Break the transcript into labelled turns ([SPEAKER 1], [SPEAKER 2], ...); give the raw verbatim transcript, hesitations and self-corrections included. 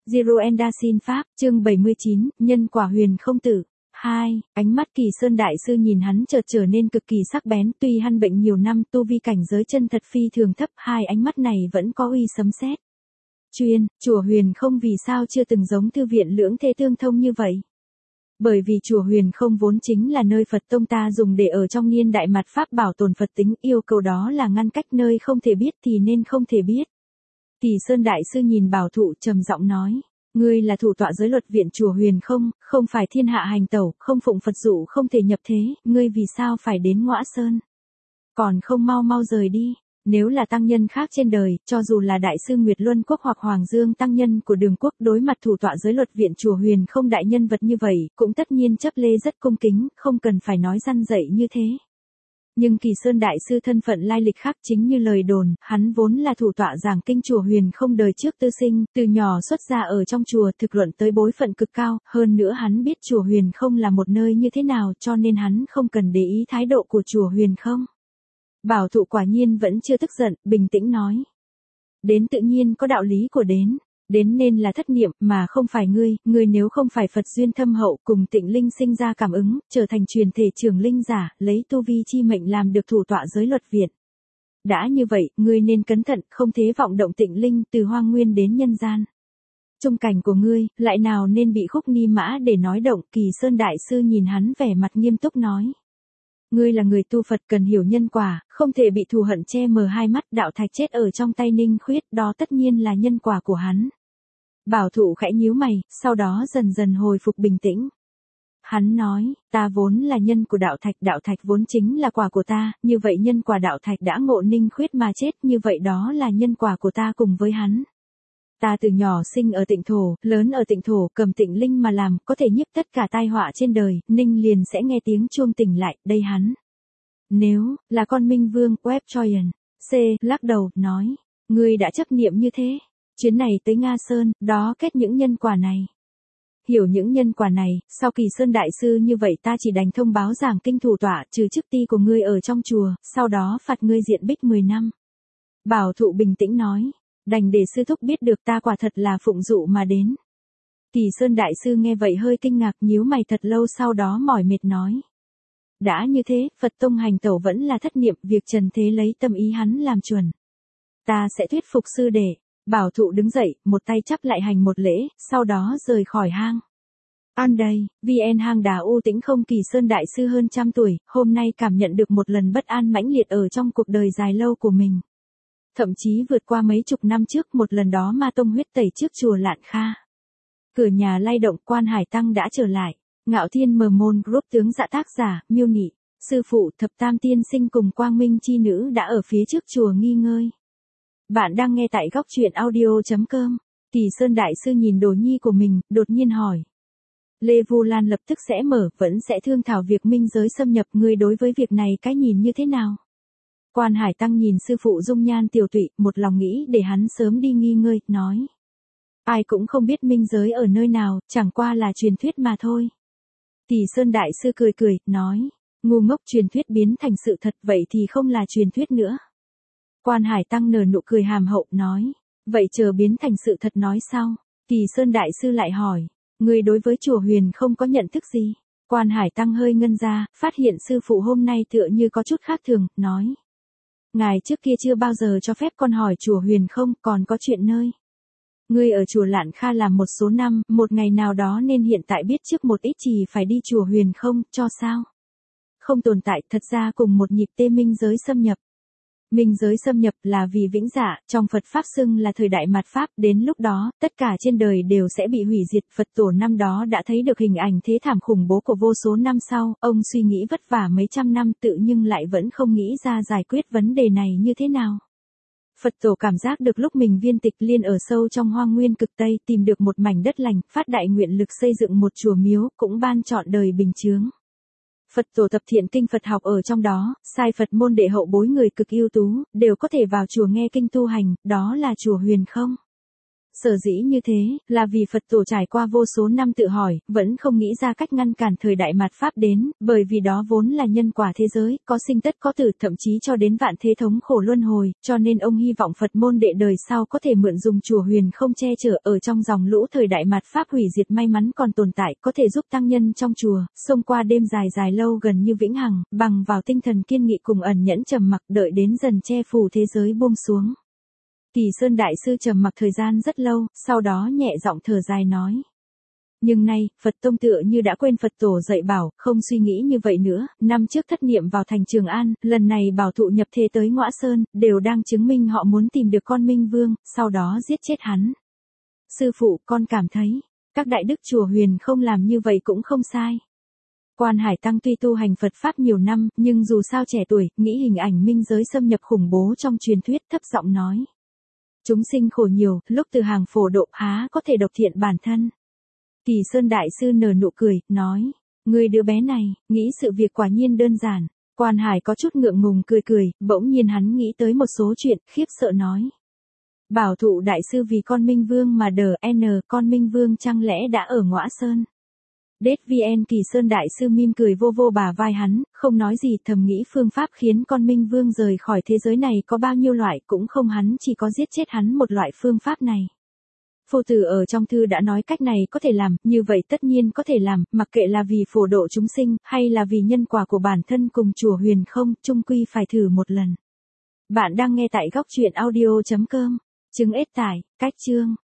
[SPEAKER 1] Giruenda xin Pháp, chương bảy mươi chín, nhân quả huyền không tử. hai. Ánh mắt Kỳ Sơn Đại Sư nhìn hắn chợt trở nên cực kỳ sắc bén, tuy hắn bệnh nhiều năm, tu vi cảnh giới chân thật phi thường thấp, hai ánh mắt này vẫn có uy sấm sét. Chuyên, chùa huyền không vì sao chưa từng giống thư viện lưỡng thế tương thông như vậy? Bởi vì chùa huyền không vốn chính là nơi Phật tông ta dùng để ở trong niên đại mặt Pháp bảo tồn Phật tính, yêu cầu đó là ngăn cách nơi không thể biết thì nên không thể biết. Kỳ Sơn Đại Sư nhìn Bảo Thụ trầm giọng nói, ngươi là thủ tọa giới luật viện chùa huyền không, không phải thiên hạ hành tẩu, không phụng Phật dụ không thể nhập thế, ngươi vì sao phải đến Ngõa Sơn? Còn không mau mau rời đi. Nếu là tăng nhân khác trên đời, cho dù là Đại sư Nguyệt Luân Quốc hoặc Hoàng Dương tăng nhân của Đường Quốc đối mặt thủ tọa giới luật viện chùa huyền không đại nhân vật như vậy, cũng tất nhiên chấp lê rất cung kính, không cần phải nói răn dạy như thế. Nhưng Kỳ Sơn Đại Sư thân phận lai lịch khác chính như lời đồn, hắn vốn là thủ tọa giảng kinh chùa huyền không đời trước tư sinh, từ nhỏ xuất gia ở trong chùa thực luận tới bối phận cực cao, hơn nữa hắn biết chùa huyền không là một nơi như thế nào cho nên hắn không cần để ý thái độ của chùa huyền không. Bảo Thụ quả nhiên vẫn chưa tức giận, bình tĩnh nói. Đến tự nhiên có đạo lý của đến. Đến nên là thất niệm mà không phải ngươi, ngươi nếu không phải Phật duyên thâm hậu cùng Tịnh Linh sinh ra cảm ứng, trở thành truyền thể trưởng linh giả, lấy tu vi chi mệnh làm được thủ tọa giới luật viện. Đã như vậy, ngươi nên cẩn thận, không thế vọng động Tịnh Linh từ hoang nguyên đến nhân gian. Trung cảnh của ngươi, lại nào nên bị khúc ni mã để nói động. Kỳ Sơn Đại Sư nhìn hắn vẻ mặt nghiêm túc nói. Ngươi là người tu Phật cần hiểu nhân quả, không thể bị thù hận che mờ hai mắt. Đạo thạch chết ở trong tay Ninh Khuyết, đó tất nhiên là nhân quả của hắn. Bảo Thụ khẽ nhíu mày, sau đó dần dần hồi phục bình tĩnh. Hắn nói, ta vốn là nhân của đạo thạch, đạo thạch vốn chính là quả của ta, như vậy nhân quả đạo thạch đã ngộ Ninh Khuyết mà chết, như vậy đó là nhân quả của ta cùng với hắn. Ta từ nhỏ sinh ở Tịnh Thổ, lớn ở Tịnh Thổ, cầm Tịnh Linh mà làm, có thể nhiếp tất cả tai họa trên đời, Ninh liền sẽ nghe tiếng chuông tỉnh lại, đây hắn. Nếu, là con Minh Vương, Web Choyan, C, lắc đầu, nói, ngươi đã chấp niệm như thế. Chuyến này tới Nga Sơn, đó kết những nhân quả này. Hiểu những nhân quả này, sau Kỳ Sơn Đại Sư như vậy ta chỉ đành thông báo giảng kinh thủ tọa trừ chức ti của ngươi ở trong chùa, sau đó phạt ngươi diện bích mười năm. Bảo Thụ bình tĩnh nói, đành để sư thúc biết được ta quả thật là phụng dụ mà đến. Kỳ Sơn Đại Sư nghe vậy hơi kinh ngạc nhíu mày thật lâu sau đó mỏi mệt nói. Đã như thế, Phật tông hành tẩu vẫn là thất niệm, việc trần thế lấy tâm ý hắn làm chuẩn. Ta sẽ thuyết phục sư đệ. Bảo Thụ đứng dậy, một tay chắp lại hành một lễ, sau đó rời khỏi hang. An đây, vê en hang đá u tĩnh không. Kỳ Sơn Đại Sư hơn trăm tuổi, hôm nay cảm nhận được một lần bất an mãnh liệt ở trong cuộc đời dài lâu của mình. Thậm chí vượt qua mấy chục năm trước một lần đó ma tông huyết tẩy trước chùa Lạn Kha. Cửa nhà lay động, Quan Hải Tăng đã trở lại. Ngạo Thiên Mờ Môn Group tướng dạ tác giả, miêu nị, sư phụ Thập Tam Tiên Sinh cùng Quang Minh Chi Nữ đã ở phía trước chùa nghỉ ngơi. Bạn đang nghe tại góc truyện audio chấm com. Kỳ Sơn Đại Sư nhìn đồ nhi của mình, đột nhiên hỏi. Lê Vu Lan lập tức sẽ mở, vẫn sẽ thương thảo việc minh giới xâm nhập, ngươi đối với việc này cái nhìn như thế nào? Quan Hải Tăng nhìn sư phụ dung nhan tiều tụy, một lòng nghĩ để hắn sớm đi nghỉ ngơi, nói. Ai cũng không biết minh giới ở nơi nào, chẳng qua là truyền thuyết mà thôi. Kỳ Sơn Đại Sư cười cười, nói. Ngu ngốc, truyền thuyết biến thành sự thật vậy thì không là truyền thuyết nữa. Quan Hải Tăng nở nụ cười hàm hậu, nói. Vậy chờ biến thành sự thật nói sau. Kỳ Sơn Đại Sư lại hỏi. Người đối với chùa huyền không có nhận thức gì? Quan Hải Tăng hơi ngân ra, phát hiện sư phụ hôm nay tựa như có chút khác thường, nói. Ngài trước kia chưa bao giờ cho phép con hỏi chùa huyền không, còn có chuyện nơi. Ngươi ở chùa Lạn Kha làm một số năm, một ngày nào đó nên hiện tại biết trước một ít chỉ phải đi chùa huyền không, cho sao? Không tồn tại, thật ra cùng một nhịp tê minh giới xâm nhập. Minh giới xâm nhập là vì vĩnh dạ, trong Phật Pháp xưng là thời đại mạt Pháp, đến lúc đó, tất cả trên đời đều sẽ bị hủy diệt. Phật tổ năm đó đã thấy được hình ảnh thế thảm khủng bố của vô số năm sau, ông suy nghĩ vất vả mấy trăm năm tự nhưng lại vẫn không nghĩ ra giải quyết vấn đề này như thế nào. Phật tổ cảm giác được lúc mình viên tịch liên ở sâu trong hoang nguyên cực Tây tìm được một mảnh đất lành, phát đại nguyện lực xây dựng một chùa miếu, cũng ban trọn đời bình chướng. Phật tổ tập thiện kinh Phật học ở trong đó, sai Phật môn đệ hậu bối người cực ưu tú, đều có thể vào chùa nghe kinh tu hành, đó là chùa huyền không. Sở dĩ như thế, là vì Phật tổ trải qua vô số năm tự hỏi, vẫn không nghĩ ra cách ngăn cản thời đại mạt Pháp đến, bởi vì đó vốn là nhân quả thế giới, có sinh tất có tử, thậm chí cho đến vạn thế thống khổ luân hồi, cho nên ông hy vọng Phật môn đệ đời sau có thể mượn dùng chùa Huyền không che chở ở trong dòng lũ thời đại mạt Pháp hủy diệt may mắn còn tồn tại, có thể giúp tăng nhân trong chùa, xông qua đêm dài dài lâu gần như vĩnh hằng, bằng vào tinh thần kiên nghị cùng ẩn nhẫn trầm mặc đợi đến dần che phủ thế giới buông xuống. Kỳ Sơn Đại Sư trầm mặc thời gian rất lâu, sau đó nhẹ giọng thở dài nói. Nhưng nay, Phật Tông tựa như đã quên Phật Tổ dạy bảo, không suy nghĩ như vậy nữa, năm trước thất niệm vào thành Trường An, lần này bảo thụ nhập thế tới Ngõa Sơn, đều đang chứng minh họ muốn tìm được con Minh Vương, sau đó giết chết hắn. Sư phụ, con cảm thấy, các đại đức chùa Huyền không làm như vậy cũng không sai. Quan Hải Tăng tuy tu hành Phật Pháp nhiều năm, nhưng dù sao trẻ tuổi, nghĩ hình ảnh minh giới xâm nhập khủng bố trong truyền thuyết, thấp giọng nói. Chúng sinh khổ nhiều, lúc từ hàng phổ độ há có thể độc thiện bản thân. Kỳ Sơn Đại Sư nở nụ cười, nói, người đứa bé này, nghĩ sự việc quả nhiên đơn giản. Quan Hải có chút ngượng ngùng cười cười, bỗng nhiên hắn nghĩ tới một số chuyện, khiếp sợ nói. Bảo thụ Đại Sư vì con Minh Vương mà đờ n con Minh Vương chẳng lẽ đã ở Ngõa Sơn. Đết vn Kỳ Sơn Đại Sư mỉm cười vô vô bà vai hắn, không nói gì, thầm nghĩ phương pháp khiến con Minh Vương rời khỏi thế giới này có bao nhiêu loại, cũng không hắn chỉ có giết chết hắn một loại phương pháp này. Phổ tử ở trong thư đã nói cách này có thể làm, như vậy tất nhiên có thể làm, mặc kệ là vì phổ độ chúng sinh, hay là vì nhân quả của bản thân cùng chùa Huyền không, chung quy phải thử một lần. Bạn đang nghe tại góc truyện audio chấm com, chứng ết tải, cách chương.